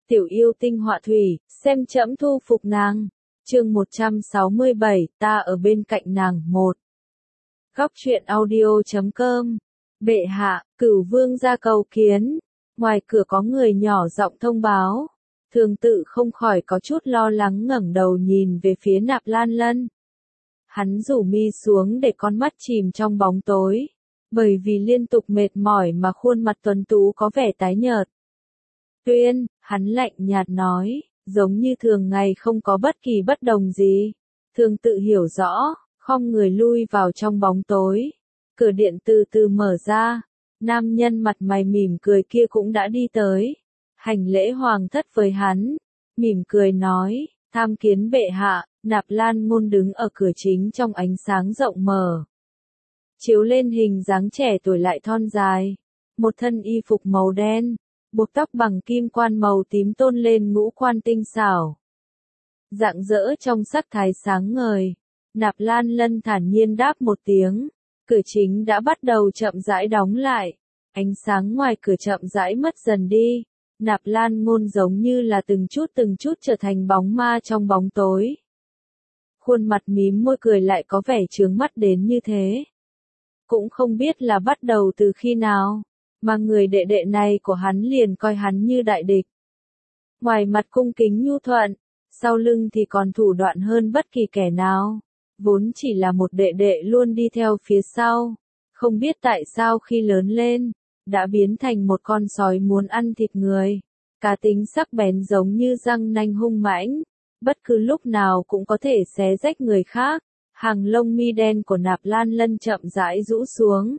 tiểu yêu tinh họa thủy, xem trẫm thu phục nàng. Chương 167, ta ở bên cạnh nàng. 1. Góc truyện audio.com. Bệ hạ, Cửu vương ra cầu kiến. Ngoài cửa có người nhỏ giọng thông báo. Thường Tự không khỏi có chút lo lắng ngẩng đầu nhìn về phía Nạp Lan Lân. Hắn rủ mi xuống để con mắt chìm trong bóng tối, bởi vì liên tục mệt mỏi mà khuôn mặt tuấn tú có vẻ tái nhợt. Tuyên, hắn lạnh nhạt nói, giống như thường ngày không có bất kỳ bất đồng gì. Thường Tự hiểu rõ, khom người lui vào trong bóng tối. Cửa điện từ từ mở ra, nam nhân mặt mày mỉm cười kia cũng đã đi tới. Hành lễ hoàng thất với hắn, mỉm cười nói, tham kiến bệ hạ. Nạp Lan Ngôn đứng ở cửa chính trong ánh sáng rộng mở, chiếu lên hình dáng trẻ tuổi lại thon dài. Một thân y phục màu đen, buộc tóc bằng kim quan màu tím tôn lên ngũ quan tinh xảo, rạng rỡ trong sắc thái sáng ngời. Nạp Lan Lân thản nhiên đáp một tiếng, cửa chính đã bắt đầu chậm rãi đóng lại. Ánh sáng ngoài cửa chậm rãi mất dần đi. Nạp Lan Ngôn giống như là từng chút trở thành bóng ma trong bóng tối. Khuôn mặt mím môi cười lại có vẻ chướng mắt đến như thế. Cũng không biết là bắt đầu từ khi nào, mà người đệ đệ này của hắn liền coi hắn như đại địch. Ngoài mặt cung kính nhu thuận, sau lưng thì còn thủ đoạn hơn bất kỳ kẻ nào. Vốn chỉ là một đệ đệ luôn đi theo phía sau. Không biết tại sao khi lớn lên, đã biến thành một con sói muốn ăn thịt người. Cá tính sắc bén giống như răng nanh hung mãnh, bất cứ lúc nào cũng có thể xé rách người khác. Hàng lông mi đen của Nạp Lan Lân chậm rãi rũ xuống.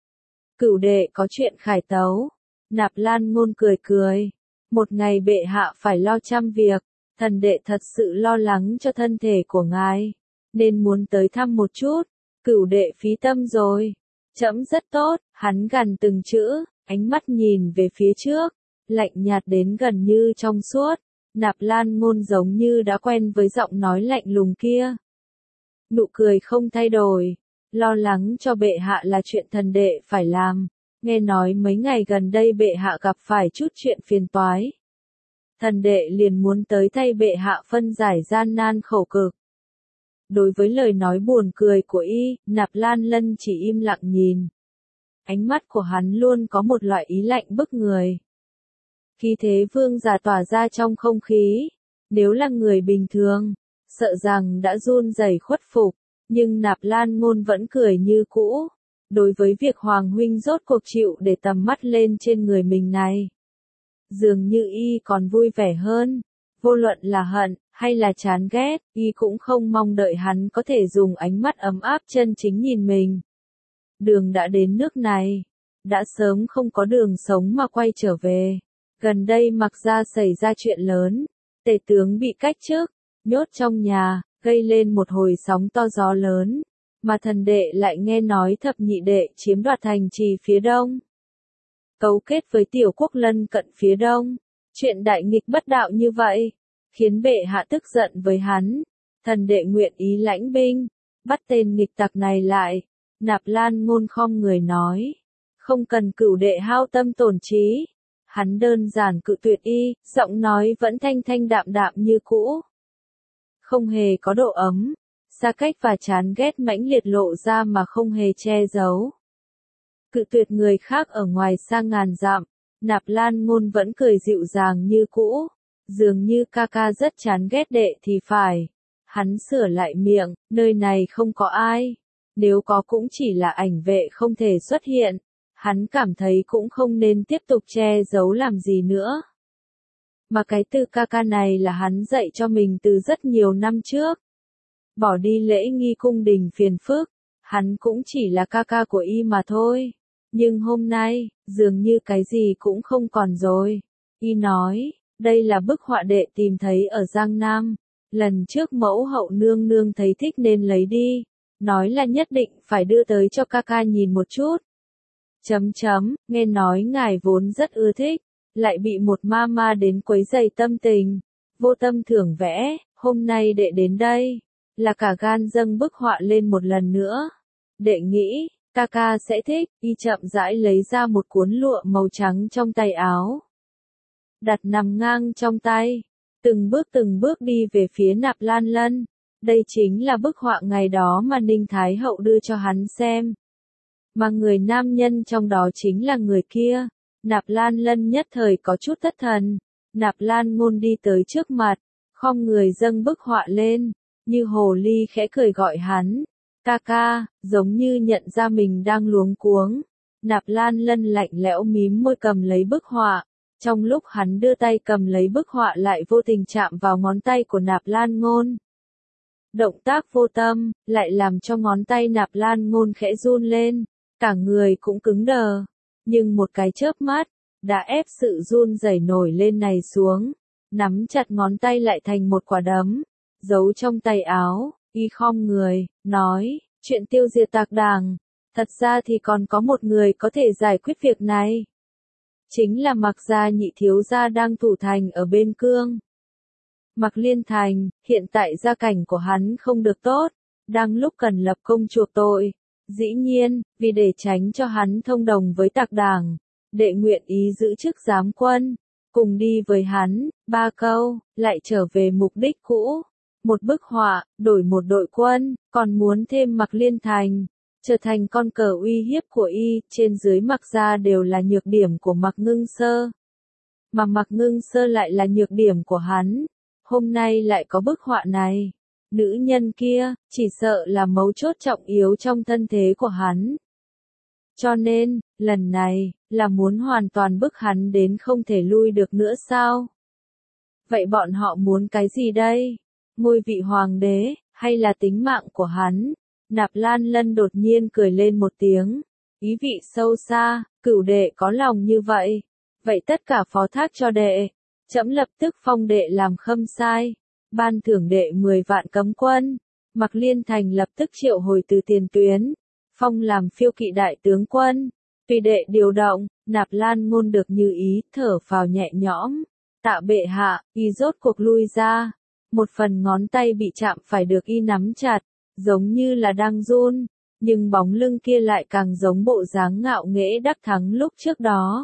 Cửu đệ có chuyện khải tấu. Nạp Lan Ngôn cười cười. Một ngày bệ hạ phải lo trăm việc, thần đệ thật sự lo lắng cho thân thể của ngài, nên muốn tới thăm một chút. Cửu đệ phí tâm rồi. Trẫm rất tốt. Hắn gằn từng chữ, ánh mắt nhìn về phía trước, lạnh nhạt đến gần như trong suốt. Nạp Lan Ngôn giống như đã quen với giọng nói lạnh lùng kia. Nụ cười không thay đổi. Lo lắng cho bệ hạ là chuyện thần đệ phải làm. Nghe nói mấy ngày gần đây bệ hạ gặp phải chút chuyện phiền toái. Thần đệ liền muốn tới thay bệ hạ phân giải gian nan khổ cực. Đối với lời nói buồn cười của y, Nạp Lan Lân chỉ im lặng nhìn. Ánh mắt của hắn luôn có một loại ý lạnh bức người. Khí thế vương giả tỏa ra trong không khí. Nếu là người bình thường, sợ rằng đã run rẩy khuất phục. Nhưng Nạp Lan Ngôn vẫn cười như cũ. Đối với việc Hoàng huynh rốt cuộc chịu để tầm mắt lên trên người mình này, dường như y còn vui vẻ hơn. Vô luận là hận, hay là chán ghét, y cũng không mong đợi hắn có thể dùng ánh mắt ấm áp chân chính nhìn mình. Đường đã đến nước này, đã sớm không có đường sống mà quay trở về. Gần đây Mạc gia xảy ra chuyện lớn, tể tướng bị cách chức, nhốt trong nhà, gây lên một hồi sóng to gió lớn. Mà thần đệ lại nghe nói thập nhị đệ chiếm đoạt thành trì phía đông, cấu kết với tiểu quốc lân cận phía đông. Chuyện đại nghịch bất đạo như vậy, khiến bệ hạ tức giận với hắn. Thần đệ nguyện ý lãnh binh, bắt tên nghịch tặc này lại. Nạp Lan Ngôn khom người nói, không cần cửu đệ hao tâm tổn trí. Hắn đơn giản cự tuyệt y, giọng nói vẫn thanh thanh đạm đạm như cũ. Không hề có độ ấm, xa cách và chán ghét mãnh liệt lộ ra mà không hề che giấu. Cự tuyệt người khác ở ngoài xa ngàn dặm, Nạp Lan Ngôn vẫn cười dịu dàng như cũ. Dường như ca ca rất chán ghét đệ thì phải. Hắn sửa lại miệng, nơi này không có ai. Nếu có cũng chỉ là ảnh vệ không thể xuất hiện. Hắn cảm thấy cũng không nên tiếp tục che giấu làm gì nữa. Mà cái từ ca ca này là hắn dạy cho mình từ rất nhiều năm trước. Bỏ đi lễ nghi cung đình phiền phức, hắn cũng chỉ là ca ca của y mà thôi. Nhưng hôm nay, dường như cái gì cũng không còn rồi. Y nói, đây là bức họa đệ tìm thấy ở Giang Nam. Lần trước mẫu hậu nương nương thấy thích nên lấy đi. Nói là nhất định phải đưa tới cho ca ca nhìn một chút. Nghe nói ngài vốn rất ưa thích, lại bị một ma đến quấy rầy tâm tình. Vô tâm thưởng vẽ, hôm nay đệ đến đây, là cả gan dâng bức họa lên một lần nữa. Đệ nghĩ, ca ca sẽ thích. Y chậm rãi lấy ra một cuốn lụa màu trắng trong tay áo. đặt nằm ngang trong tay, từng bước đi về phía Nạp Lan Lân. Đây chính là bức họa ngày đó mà Ninh Thái Hậu đưa cho hắn xem. Mà người nam nhân trong đó chính là người kia. Nạp Lan Lân nhất thời có chút thất thần. Nạp Lan Ngôn đi tới trước mặt, khom người dâng bức họa lên, như hồ ly khẽ cười gọi hắn. Ca ca, giống như nhận ra mình đang luống cuống. Nạp Lan Lân lạnh lẽo mím môi cầm lấy bức họa. Trong lúc hắn đưa tay cầm lấy bức họa lại vô tình chạm vào ngón tay của Nạp Lan Ngôn. Động tác vô tâm, lại làm cho ngón tay Nạp Lan Ngôn khẽ run lên, cả người cũng cứng đờ. Nhưng một cái chớp mắt, đã ép sự run rẩy nổi lên này xuống, nắm chặt ngón tay lại thành một quả đấm, giấu trong tay áo, y khom người, nói, chuyện tiêu diệt Tạc Đảng, thật ra thì còn có một người có thể giải quyết việc này. Chính là Mạc gia nhị thiếu gia đang thủ thành ở bên Cương. Mạc Liên Thành, hiện tại gia cảnh của hắn không được tốt, đang lúc cần lập công chuộc tội. Dĩ nhiên, vì để tránh cho hắn thông đồng với Tạc Đảng, đệ nguyện ý giữ chức giám quân, cùng đi với hắn, 3 câu, lại trở về mục đích cũ. Một bức họa, đổi một đội quân, còn muốn thêm Mạc Liên Thành, trở thành con cờ uy hiếp của y, trên dưới Mạc gia đều là nhược điểm của Mạc Ngưng Sơ. Mà Mạc Ngưng Sơ lại là nhược điểm của hắn, hôm nay lại có bức họa này. Nữ nhân kia, chỉ sợ là mấu chốt trọng yếu trong thân thế của hắn. Cho nên, lần này, là muốn hoàn toàn bức hắn đến không thể lui được nữa sao? Vậy bọn họ muốn cái gì đây? Ngôi vị hoàng đế, hay là tính mạng của hắn? Nạp Lan Lân đột nhiên cười lên một tiếng, ý vị sâu xa, cửu đệ có lòng như vậy. Vậy tất cả phó thác cho đệ, trẫm lập tức phong đệ làm khâm sai. Ban thưởng đệ 10 vạn cấm quân. Mạc Liên Thành lập tức triệu hồi từ tiền tuyến, phong làm phiêu kỵ đại tướng quân. Tùy đệ điều động, Nạp Lan Ngôn được như ý, thở phào nhẹ nhõm. Tạ bệ hạ, y rốt cuộc lui ra. Một phần ngón tay bị chạm phải được y nắm chặt, giống như là đang run, nhưng bóng lưng kia lại càng giống bộ dáng ngạo nghễ đắc thắng lúc trước đó.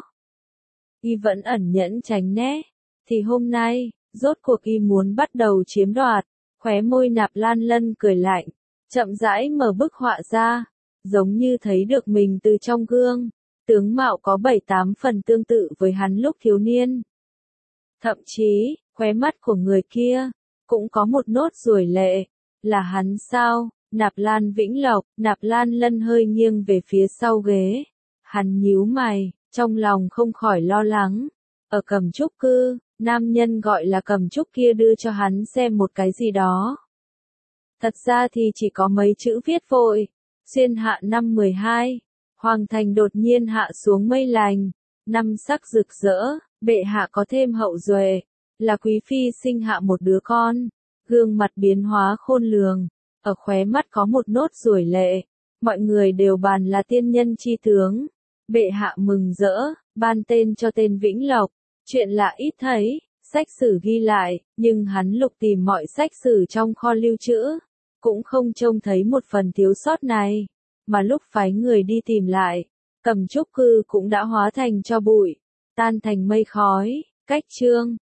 Y vẫn ẩn nhẫn tránh né, thì hôm nay, rốt cuộc y muốn bắt đầu chiếm đoạt. Khóe môi Nạp Lan Lân cười lạnh, chậm rãi mở bức họa ra, giống như thấy được mình từ trong gương, tướng mạo có 7-8 phần tương tự với hắn lúc thiếu niên. Thậm chí, khóe mắt của người kia, cũng có một nốt ruồi lệ, là hắn sao? Nạp Lan Vĩnh Lộc. Nạp Lan Lân hơi nghiêng về phía sau ghế, hắn nhíu mày, trong lòng không khỏi lo lắng. Ở Cẩm Trúc Cư, nam nhân gọi là Cẩm Trúc kia đưa cho hắn xem một cái gì đó. Thật ra thì chỉ có mấy chữ viết vội. Xuyên hạ năm 12, Hoàng thành đột nhiên hạ xuống mây lành, năm sắc rực rỡ, bệ hạ có thêm hậu duệ, là quý phi sinh hạ một đứa con, gương mặt biến hóa khôn lường, ở khóe mắt có một nốt ruồi lệ, mọi người đều bàn là tiên nhân chi tướng. Bệ hạ mừng rỡ, ban tên cho tên Vĩnh Lộc, chuyện lạ ít thấy, sách sử ghi lại, nhưng hắn lục tìm mọi sách sử trong kho lưu trữ, cũng không trông thấy một phần thiếu sót này, mà lúc phái người đi tìm lại, Cẩm Trúc Cư cũng đã hóa thành tro bụi, tan thành mây khói. Cách chương